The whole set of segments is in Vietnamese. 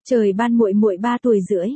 Trời ban muội muội 3 tuổi rưỡi.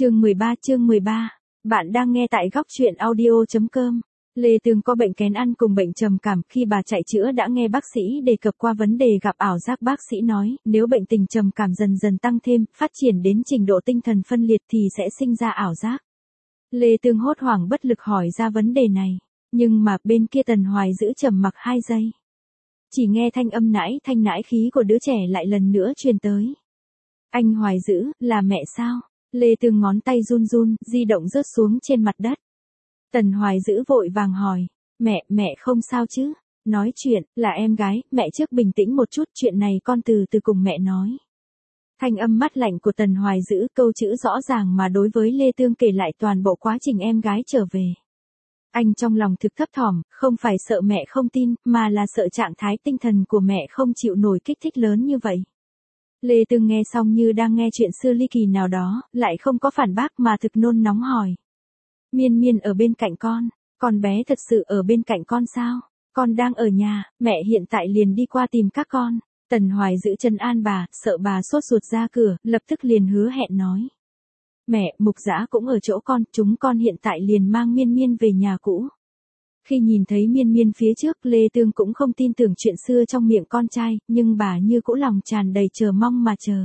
Chương 13. Bạn đang nghe tại góc truyện audio.com. Lê Tường có bệnh kén ăn cùng bệnh trầm cảm, khi bà chạy chữa đã nghe bác sĩ đề cập qua vấn đề gặp ảo giác. Bác sĩ nói, nếu bệnh tình trầm cảm dần dần tăng thêm, phát triển đến trình độ tinh thần phân liệt thì sẽ sinh ra ảo giác. Lê Tường hốt hoảng bất lực hỏi ra vấn đề này, nhưng mà bên kia Tần Hoài giữ trầm mặc 2 giây. Chỉ nghe thanh âm thanh nãi khí của đứa trẻ lại lần nữa truyền tới. Anh Hoài Dữ, là mẹ sao? Lê Tường ngón tay run run, di động rớt xuống trên mặt đất. Tần Hoài Dữ vội vàng hỏi, mẹ không sao chứ? Nói chuyện, là em gái, mẹ trước bình tĩnh một chút, chuyện này con từ từ cùng mẹ nói. Thanh âm mắt lạnh của Tần Hoài Dữ, câu chữ rõ ràng mà đối với Lê Tường kể lại toàn bộ quá trình em gái trở về. Anh trong lòng thực thấp thỏm, không phải sợ mẹ không tin, mà là sợ trạng thái tinh thần của mẹ không chịu nổi kích thích lớn như vậy. Lê Tường nghe xong như đang nghe chuyện xưa ly kỳ nào đó, lại không có phản bác mà thực nôn nóng hỏi. Miên Miên ở bên cạnh con bé thật sự ở bên cạnh con sao? Con đang ở nhà, mẹ hiện tại liền đi qua tìm các con. Tần Hoài giữ trấn an bà, sợ bà sốt ruột ra cửa, lập tức liền hứa hẹn nói. Mẹ, Mục Dã cũng ở chỗ con, chúng con hiện tại liền mang Miên Miên về nhà cũ. Khi nhìn thấy Miên Miên phía trước, Lê Tường cũng không tin tưởng chuyện xưa trong miệng con trai, nhưng bà như cũ lòng tràn đầy chờ mong mà chờ.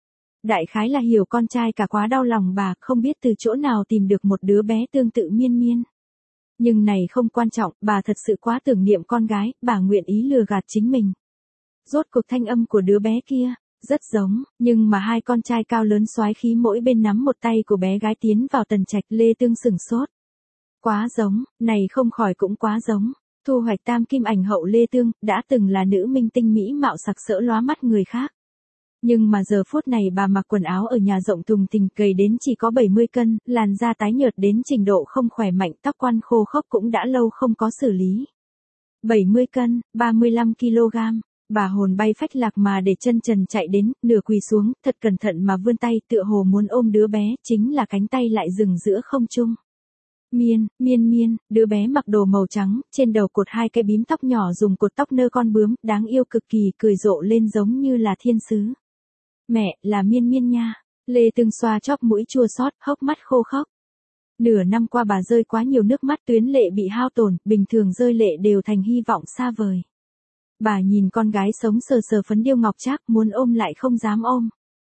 Đại khái là hiểu con trai cả quá đau lòng bà, không biết từ chỗ nào tìm được một đứa bé tương tự Miên Miên. Nhưng này không quan trọng, bà thật sự quá tưởng niệm con gái, bà nguyện ý lừa gạt chính mình. Rốt cuộc thanh âm của đứa bé kia, rất giống, nhưng mà hai con trai cao lớn soái khí mỗi bên nắm một tay của bé gái tiến vào tần trạch. Lê Tường sửng sốt. Quá giống, này không khỏi cũng quá giống. Thu Hoạch tam kim ảnh hậu Lê Tường, đã từng là nữ minh tinh mỹ mạo sặc sỡ lóa mắt người khác. Nhưng mà giờ phút này bà mặc quần áo ở nhà rộng thùng thình, gầy đến chỉ có 70 cân, làn da tái nhợt đến trình độ không khỏe mạnh, tóc quăn khô khốc cũng đã lâu không có xử lý. 70 cân, 35 kg, bà hồn bay phách lạc mà để chân trần chạy đến, nửa quỳ xuống, thật cẩn thận mà vươn tay, tựa hồ muốn ôm đứa bé, chính là cánh tay lại dừng giữa không trung. Miên, đứa bé mặc đồ màu trắng, trên đầu cột 2 cái bím tóc nhỏ dùng cột tóc nơ con bướm, đáng yêu cực kỳ, cười rộ lên giống như là thiên sứ. Mẹ, là Miên Miên nha. Lê Tường xoa chóp mũi chua xót, hốc mắt khô khốc. Nửa năm qua bà rơi quá nhiều nước mắt, tuyến lệ bị hao tổn, bình thường rơi lệ đều thành hy vọng xa vời. Bà nhìn con gái sống sờ sờ phấn điêu ngọc trác, muốn ôm lại không dám ôm.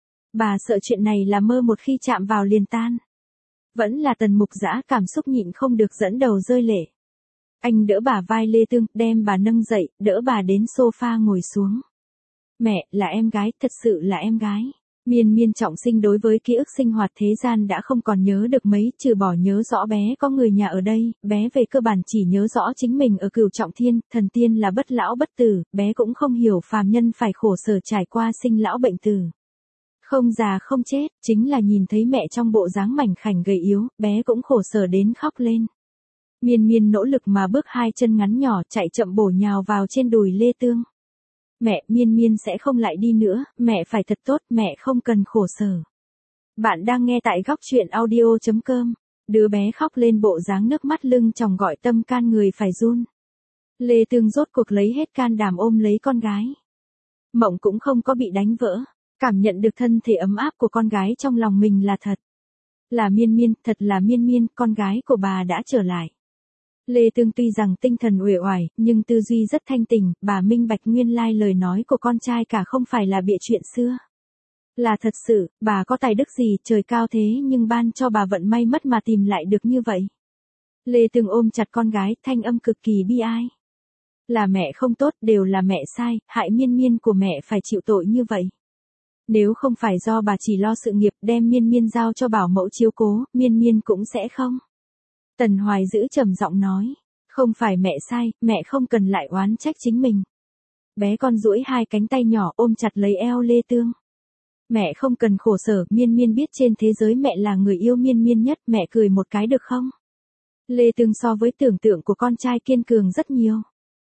Bà sợ chuyện này là mơ một khi chạm vào liền tan. Vẫn là Tần Mục Dã cảm xúc nhịn không được dẫn đầu rơi lệ. Anh đỡ bà vai Lê Tường, đem bà nâng dậy, đỡ bà đến sofa ngồi xuống. Mẹ, là em gái, thật sự là em gái. Miên trọng sinh đối với ký ức sinh hoạt thế gian đã không còn nhớ được mấy, trừ bỏ nhớ rõ bé có người nhà ở đây, bé về cơ bản chỉ nhớ rõ chính mình ở Cửu Trọng Thiên, thần tiên là bất lão bất tử, bé cũng không hiểu phàm nhân phải khổ sở trải qua sinh lão bệnh tử. Không già không chết, chính là nhìn thấy mẹ trong bộ dáng mảnh khảnh gầy yếu, bé cũng khổ sở đến khóc lên. Miên nỗ lực mà bước 2 chân ngắn nhỏ chạy chậm bổ nhào vào trên đùi Lê Tường. Mẹ, Miên sẽ không lại đi nữa, mẹ phải thật tốt, mẹ không cần khổ sở. Bạn đang nghe tại góc truyện audio.com. Đứa bé khóc lên bộ dáng nước mắt lưng tròng gọi tâm can người phải run. Lê Tường rốt cuộc lấy hết can đảm ôm lấy con gái. Mộng cũng không có bị đánh vỡ, cảm nhận được thân thể ấm áp của con gái trong lòng mình là thật. Là Miên, thật là Miên, con gái của bà đã trở lại. Lê Tường tuy rằng tinh thần uể oải, nhưng tư duy rất thanh tỉnh, bà minh bạch nguyên lai lời nói của con trai cả không phải là bịa chuyện xưa. Là thật sự, bà có tài đức gì, trời cao thế nhưng ban cho bà vận may mất mà tìm lại được như vậy. Lê Tường ôm chặt con gái, thanh âm cực kỳ bi ai. Là mẹ không tốt, đều là mẹ sai, hại Miên của mẹ phải chịu tội như vậy. Nếu không phải do bà chỉ lo sự nghiệp đem Miên giao cho bảo mẫu chiếu cố, Miên cũng sẽ không. Tần Hoài giữ trầm giọng nói, không phải mẹ sai, mẹ không cần lại oán trách chính mình. Bé con duỗi 2 cánh tay nhỏ ôm chặt lấy eo Lê Tường. Mẹ không cần khổ sở, Miên biết trên thế giới mẹ là người yêu Miên nhất, mẹ cười một cái được không? Lê Tường so với tưởng tượng của con trai kiên cường rất nhiều.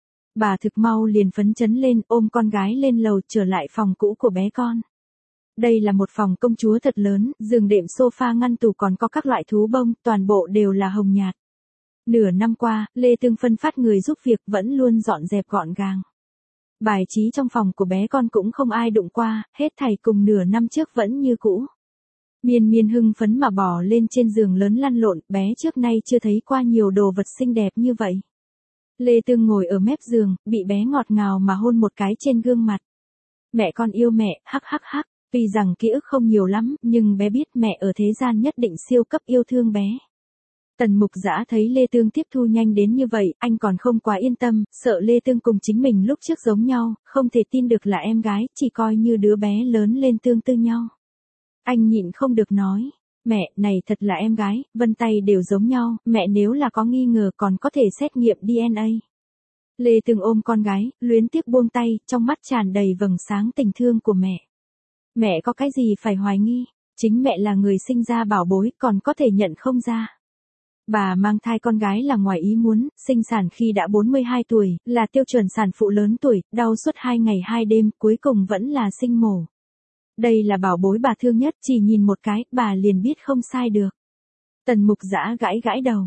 Bà thực mau liền phấn chấn lên, ôm con gái lên lầu trở lại phòng cũ của bé con. Đây là một phòng công chúa thật lớn, giường đệm sofa ngăn tủ còn có các loại thú bông, toàn bộ đều là hồng nhạt. Nửa năm qua, Lê Tường phân phát người giúp việc vẫn luôn dọn dẹp gọn gàng. Bài trí trong phòng của bé con cũng không ai đụng qua, hết thảy cùng nửa năm trước vẫn như cũ. Miên Miên hưng phấn mà bò lên trên giường lớn lăn lộn, bé trước nay chưa thấy qua nhiều đồ vật xinh đẹp như vậy. Lê Tương ngồi ở mép giường, bị bé ngọt ngào mà hôn một cái trên gương mặt. Mẹ con yêu mẹ, hắc hắc hắc, tuy rằng ký ức không nhiều lắm, nhưng bé biết mẹ ở thế gian nhất định siêu cấp yêu thương bé. Tần Mục Dã thấy Lê Tương tiếp thu nhanh đến như vậy, anh còn không quá yên tâm, sợ Lê Tương cùng chính mình lúc trước giống nhau, không thể tin được là em gái, chỉ coi như đứa bé lớn lên tương tự nhau. Anh nhịn không được nói, mẹ, này thật là em gái, vân tay đều giống nhau, mẹ nếu là có nghi ngờ còn có thể xét nghiệm DNA. Lê Tương ôm con gái, luyến tiếc buông tay, trong mắt tràn đầy vầng sáng tình thương của mẹ. Mẹ có cái gì phải hoài nghi, chính mẹ là người sinh ra bảo bối, còn có thể nhận không ra. Bà mang thai con gái là ngoài ý muốn, sinh sản khi đã 42 tuổi, là tiêu chuẩn sản phụ lớn tuổi, đau suốt 2 ngày 2 đêm, cuối cùng vẫn là sinh mổ. Đây là bảo bối bà thương nhất, chỉ nhìn một cái, bà liền biết không sai được. Tần Mục Dã gãi gãi đầu.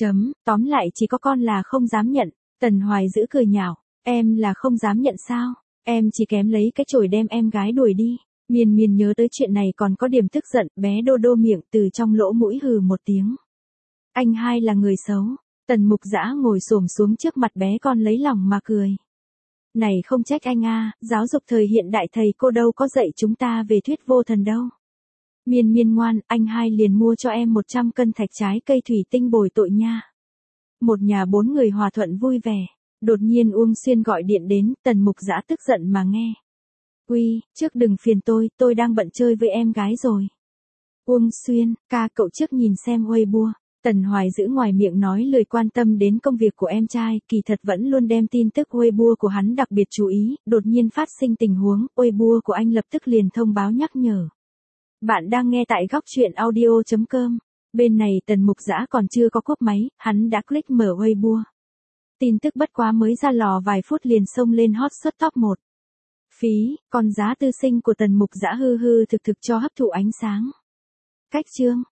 Tóm lại chỉ có con là không dám nhận. Tần Hoài giữ cười nhạo. Em là không dám nhận sao? Em chỉ kém lấy cái chổi đem em gái đuổi đi. Miên Miên nhớ tới chuyện này còn có điểm tức giận, bé đô đô miệng từ trong lỗ mũi hừ một tiếng. Anh hai là người xấu. Tần Mục Dã ngồi xổm xuống trước mặt bé con lấy lòng mà cười. Này không trách anh a, giáo dục thời hiện đại thầy cô đâu có dạy chúng ta về thuyết vô thần đâu. Miên Miên ngoan, anh hai liền mua cho em 100 cân thạch trái cây thủy tinh bồi tội nha. Một nhà 4 người hòa thuận vui vẻ. Đột nhiên Uông Xuyên gọi điện đến, Tần Mục Dã tức giận mà nghe. Uy, trước đừng phiền tôi đang bận chơi với em gái rồi. Uông Xuyên, ca cậu trước nhìn xem Weibo. Tần Hoài giữ ngoài miệng nói lời quan tâm đến công việc của em trai, kỳ thật vẫn luôn đem tin tức Weibo của hắn đặc biệt chú ý, đột nhiên phát sinh tình huống, Weibo của anh lập tức liền thông báo nhắc nhở. Bạn đang nghe tại góc truyện audio.com. Bên này Tần Mục Dã còn chưa có cúp máy, hắn đã click mở Weibo. Tin tức bất quá mới ra lò vài phút liền xông lên hot search top 1. Phí, con giá tư sinh của Tần Mục Dã hư hư thực thực cho hấp thụ ánh sáng. Cách chương.